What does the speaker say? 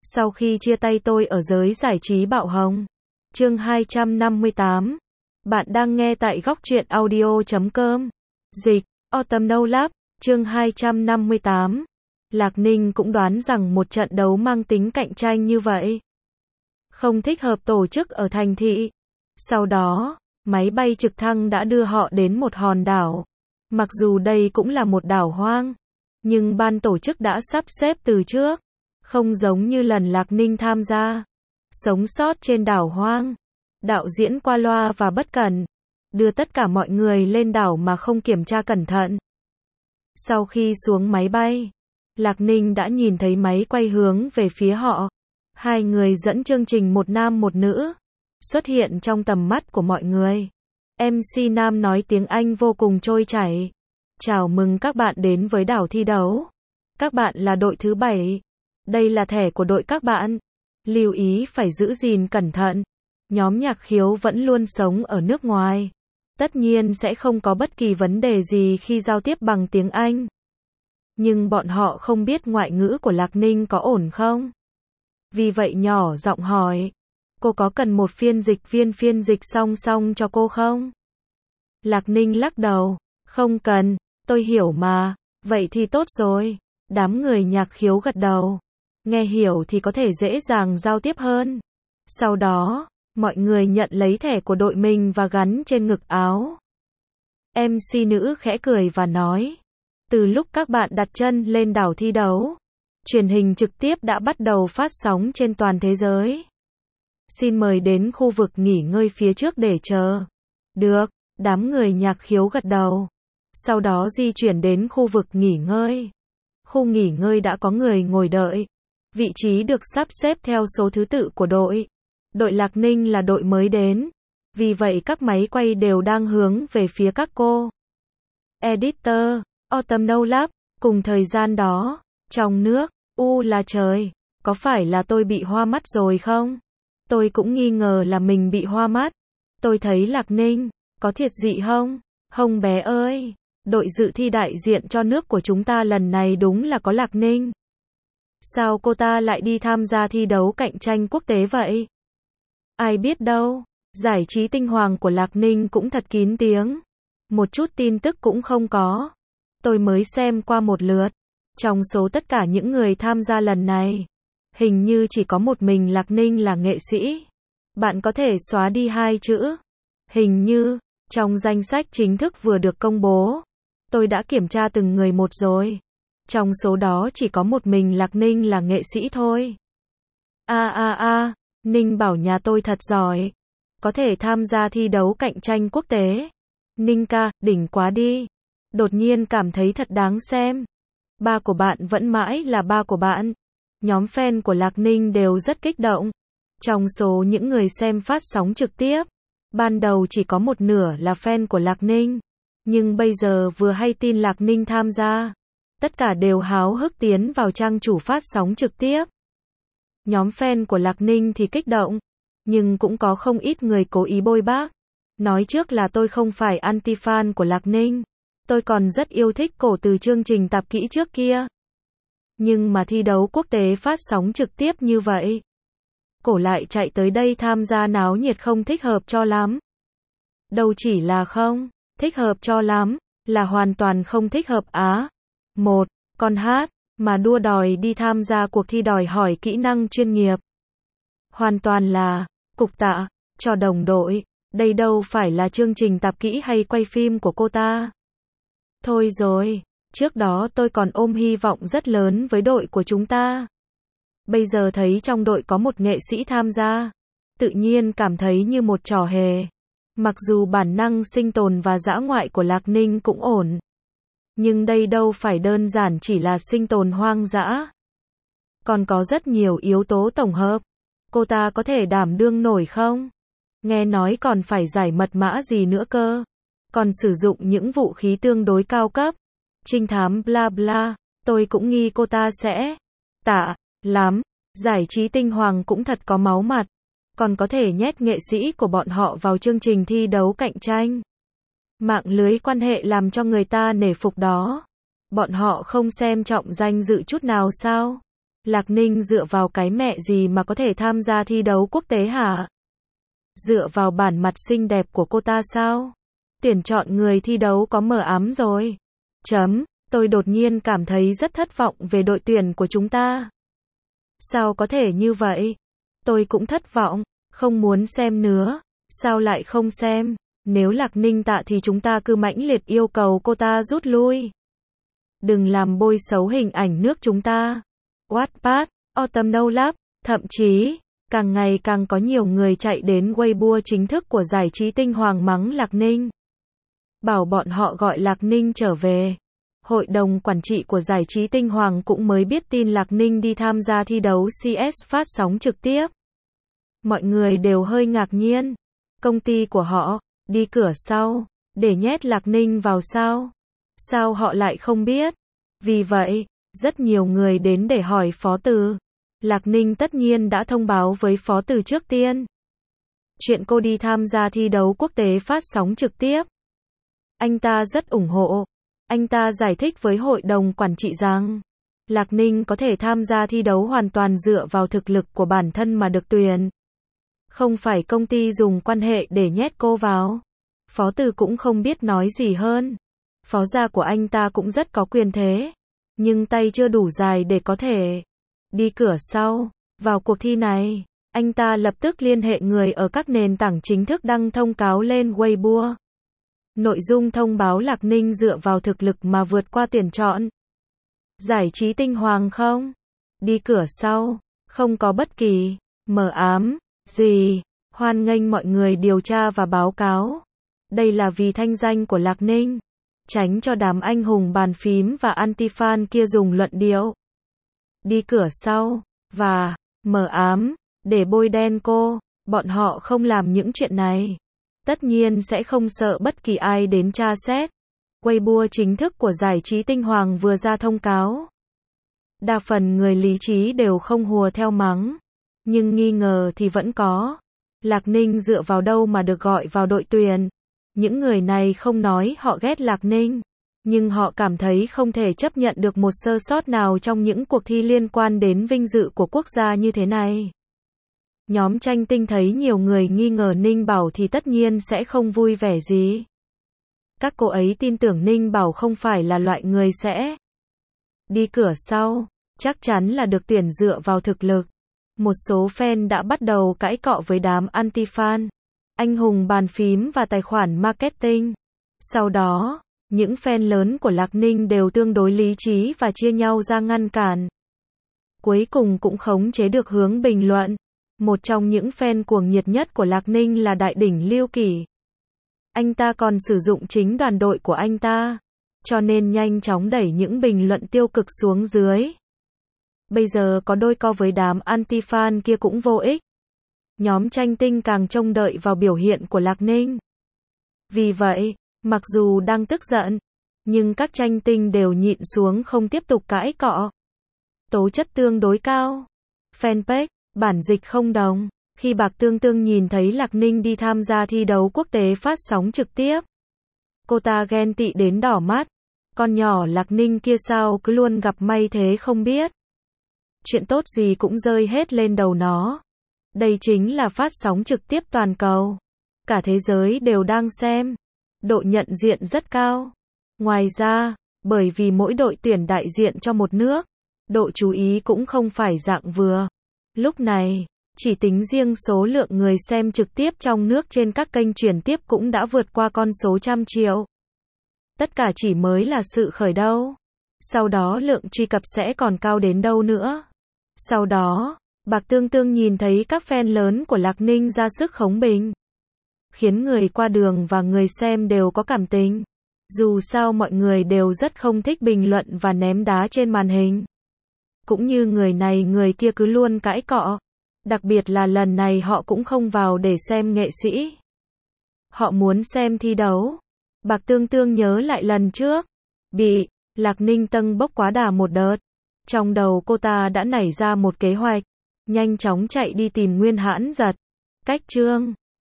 Sau khi chia tay tôi ở giới giải trí bạo hồng. Chương 258. Bạn đang nghe tại góc truyện audio.com. Dịch, Autumn No Lab, chương 258. Lạc Ninh cũng đoán rằng một trận đấu mang tính cạnh tranh như vậy không thích hợp tổ chức ở thành thị. Sau đó, máy bay trực thăng đã đưa họ đến một hòn đảo. Mặc dù đây cũng là một đảo hoang, nhưng ban tổ chức đã sắp xếp từ trước. Không giống như lần Lạc Ninh tham gia Sống sót trên đảo hoang. Đạo diễn qua loa và bất cẩn, đưa tất cả mọi người lên đảo mà không kiểm tra cẩn thận. Sau khi xuống máy bay, Lạc Ninh đã nhìn thấy máy quay hướng về phía họ. Hai người dẫn chương trình một nam một nữ xuất hiện trong tầm mắt của mọi người. MC nam nói tiếng Anh vô cùng trôi chảy. Chào mừng các bạn đến với đảo thi đấu. Các bạn là đội thứ 7. Đây là thẻ của đội các bạn. Lưu ý phải giữ gìn cẩn thận. Nhóm Nhạc Khiếu vẫn luôn sống ở nước ngoài. Tất nhiên sẽ không có bất kỳ vấn đề gì khi giao tiếp bằng tiếng Anh. Nhưng bọn họ không biết ngoại ngữ của Lạc Ninh có ổn không. Vì vậy nhỏ giọng hỏi. Cô có cần một phiên dịch song song cho cô không? Lạc Ninh lắc đầu. Không cần, tôi hiểu mà. Vậy thì tốt rồi. Đám người Nhạc Khiếu gật đầu. Nghe hiểu thì có thể dễ dàng giao tiếp hơn. Sau đó, mọi người nhận lấy thẻ của đội mình và gắn trên ngực áo. MC nữ khẽ cười và nói. Từ lúc các bạn đặt chân lên đảo thi đấu, truyền hình trực tiếp đã bắt đầu phát sóng trên toàn thế giới. Xin mời đến khu vực nghỉ ngơi phía trước để chờ. Được, đám người Nhạc Khiếu gật đầu. Sau đó di chuyển đến khu vực nghỉ ngơi. Khu nghỉ ngơi đã có người ngồi đợi. Vị trí được sắp xếp theo số thứ tự của đội. Đội Lạc Ninh là đội mới đến. Vì vậy các máy quay đều đang hướng về phía các cô. Editor, Autumn No Lab, cùng thời gian đó, trong nước, là trời, có phải là tôi bị hoa mắt rồi không? Tôi cũng nghi ngờ là mình bị hoa mắt. Tôi thấy Lạc Ninh, có thiệt dị không? Hồng bé ơi, đội dự thi đại diện cho nước của chúng ta lần này đúng là có Lạc Ninh. Sao cô ta lại đi tham gia thi đấu cạnh tranh quốc tế vậy? Ai biết đâu, giải trí tinh hoàng của Lạc Ninh cũng thật kín tiếng. Một chút tin tức cũng không có. Tôi mới xem qua một lượt. Trong số tất cả những người tham gia lần này, hình như chỉ có một mình Lạc Ninh là nghệ sĩ. Bạn có thể xóa đi 2 chữ. Hình như, trong danh sách chính thức vừa được công bố. Tôi đã kiểm tra từng người một rồi. Trong số đó chỉ có một mình Lạc Ninh là nghệ sĩ thôi. Ninh bảo nhà tôi thật giỏi. Có thể tham gia thi đấu cạnh tranh quốc tế. Ninh ca, đỉnh quá đi. Đột nhiên cảm thấy thật đáng xem. Ba của bạn vẫn mãi là ba của bạn. Nhóm fan của Lạc Ninh đều rất kích động. Trong số những người xem phát sóng trực tiếp, ban đầu chỉ có một nửa là fan của Lạc Ninh. Nhưng bây giờ vừa hay tin Lạc Ninh tham gia, tất cả đều háo hức tiến vào trang chủ phát sóng trực tiếp. Nhóm fan của Lạc Ninh thì kích động, nhưng cũng có không ít người cố ý bôi bác. Nói trước là tôi không phải anti-fan của Lạc Ninh. Tôi còn rất yêu thích cổ từ chương trình tạp kỹ trước kia. Nhưng mà thi đấu quốc tế phát sóng trực tiếp như vậy, cổ lại chạy tới đây tham gia náo nhiệt không thích hợp cho lắm. Đâu chỉ là không thích hợp cho lắm, là hoàn toàn không thích hợp á. Một con hát mà đua đòi đi tham gia cuộc thi đòi hỏi kỹ năng chuyên nghiệp. Hoàn toàn là cục tạ cho đồng đội. Đây đâu phải là chương trình tạp kỹ hay quay phim của cô ta. Thôi rồi, trước đó tôi còn ôm hy vọng rất lớn với đội của chúng ta. Bây giờ thấy trong đội có một nghệ sĩ tham gia, tự nhiên cảm thấy như một trò hề. Mặc dù bản năng sinh tồn và dã ngoại của Lạc Ninh cũng ổn. Nhưng đây đâu phải đơn giản chỉ là sinh tồn hoang dã. Còn có rất nhiều yếu tố tổng hợp. Cô ta có thể đảm đương nổi không? Nghe nói còn phải giải mật mã gì nữa cơ. Còn sử dụng những vũ khí tương đối cao cấp. Trinh thám bla bla. Tôi cũng nghi cô ta sẽ tạ lắm. Giải trí tinh hoàng cũng thật có máu mặt. Còn có thể nhét nghệ sĩ của bọn họ vào chương trình thi đấu cạnh tranh. Mạng lưới quan hệ làm cho người ta nể phục đó. Bọn họ không xem trọng danh dự chút nào sao? Lạc Ninh dựa vào cái mẹ gì mà có thể tham gia thi đấu quốc tế hả? Dựa vào bản mặt xinh đẹp của cô ta sao? Tuyển chọn người thi đấu có mờ ám rồi. Tôi đột nhiên cảm thấy rất thất vọng về đội tuyển của chúng ta. Sao có thể như vậy? Tôi cũng thất vọng, không muốn xem nữa. Sao lại không xem? Nếu Lạc Ninh tạ thì chúng ta cứ mãnh liệt yêu cầu cô ta rút lui. Đừng làm bôi xấu hình ảnh nước chúng ta. Wattpad, Autumn thậm chí, càng ngày càng có nhiều người chạy đến Weibo chính thức của giải trí tinh hoàng mắng Lạc Ninh. Bảo bọn họ gọi Lạc Ninh trở về. Hội đồng quản trị của giải trí tinh hoàng cũng mới biết tin Lạc Ninh đi tham gia thi đấu CS phát sóng trực tiếp. Mọi người đều hơi ngạc nhiên. Công ty của họ, đi cửa sau, để nhét Lạc Ninh vào sao? Sao họ lại không biết? Vì vậy, rất nhiều người đến để hỏi Phó Từ. Lạc Ninh tất nhiên đã thông báo với Phó Từ trước tiên. Chuyện cô đi tham gia thi đấu quốc tế phát sóng trực tiếp. Anh ta rất ủng hộ. Anh ta giải thích với hội đồng quản trị rằng, Lạc Ninh có thể tham gia thi đấu hoàn toàn dựa vào thực lực của bản thân mà được tuyển. Không phải công ty dùng quan hệ để nhét cô vào. Phó Từ cũng không biết nói gì hơn. Phó gia của anh ta cũng rất có quyền thế. Nhưng tay chưa đủ dài để có thể đi cửa sau. Vào cuộc thi này, anh ta lập tức liên hệ người ở các nền tảng chính thức đăng thông cáo lên Weibo. Nội dung thông báo Lạc Ninh dựa vào thực lực mà vượt qua tuyển chọn. Giải trí tinh hoàng không? Đi cửa sau, không có bất kỳ mờ ám gì. Hoan nghênh mọi người điều tra và báo cáo. Đây là vì thanh danh của Lạc Ninh. Tránh cho đám anh hùng bàn phím và anti-fan kia dùng luận điệu đi cửa sau và mờ ám để bôi đen cô. Bọn họ không làm những chuyện này. Tất nhiên sẽ không sợ bất kỳ ai đến tra xét. Weibo chính thức của giải trí tinh hoàng vừa ra thông cáo. Đa phần người lý trí đều không hùa theo mắng. Nhưng nghi ngờ thì vẫn có. Lạc Ninh dựa vào đâu mà được gọi vào đội tuyển? Những người này không nói họ ghét Lạc Ninh. Nhưng họ cảm thấy không thể chấp nhận được một sơ sót nào trong những cuộc thi liên quan đến vinh dự của quốc gia như thế này. Nhóm Tranh Tinh thấy nhiều người nghi ngờ Ninh Bảo thì tất nhiên sẽ không vui vẻ gì. Các cô ấy tin tưởng Ninh Bảo không phải là loại người sẽ đi cửa sau, chắc chắn là được tuyển dựa vào thực lực. Một số fan đã bắt đầu cãi cọ với đám anti-fan, anh hùng bàn phím và tài khoản marketing. Sau đó, những fan lớn của Lạc Ninh đều tương đối lý trí và chia nhau ra ngăn cản. Cuối cùng cũng khống chế được hướng bình luận. Một trong những fan cuồng nhiệt nhất của Lạc Ninh là đại đỉnh Lưu Kỳ. Anh ta còn sử dụng chính đoàn đội của anh ta, cho nên nhanh chóng đẩy những bình luận tiêu cực xuống dưới. Bây giờ có đôi co với đám anti-fan kia cũng vô ích. Nhóm Tranh Tinh càng trông đợi vào biểu hiện của Lạc Ninh. Vì vậy, mặc dù đang tức giận, nhưng các Tranh Tinh đều nhịn xuống không tiếp tục cãi cọ. Tố chất tương đối cao. Fanpage, bản dịch không đồng. Khi Bạc Tương Tương nhìn thấy Lạc Ninh đi tham gia thi đấu quốc tế phát sóng trực tiếp, cô ta ghen tị đến đỏ mắt. Con nhỏ Lạc Ninh kia sao cứ luôn gặp may thế không biết. Chuyện tốt gì cũng rơi hết lên đầu nó. Đây chính là phát sóng trực tiếp toàn cầu. Cả thế giới đều đang xem. Độ nhận diện rất cao. Ngoài ra, bởi vì mỗi đội tuyển đại diện cho một nước, độ chú ý cũng không phải dạng vừa. Lúc này, chỉ tính riêng số lượng người xem trực tiếp trong nước trên các kênh truyền tiếp cũng đã vượt qua con số trăm triệu. Tất cả chỉ mới là sự khởi đầu. Sau đó lượng truy cập sẽ còn cao đến đâu nữa. Sau đó, Bạc Tương Tương nhìn thấy các fan lớn của Lạc Ninh ra sức khống bình. Khiến người qua đường và người xem đều có cảm tình. Dù sao mọi người đều rất không thích bình luận và ném đá trên màn hình. Cũng như người này người kia cứ luôn cãi cọ. Đặc biệt là lần này họ cũng không vào để xem nghệ sĩ. Họ muốn xem thi đấu. Bạc Tương Tương nhớ lại lần trước. Bị Lạc Ninh tâng bốc quá đà một đợt. Trong đầu cô ta đã nảy ra một kế hoạch. Nhanh chóng chạy đi tìm Nguyên Hãn Giật. Cách chương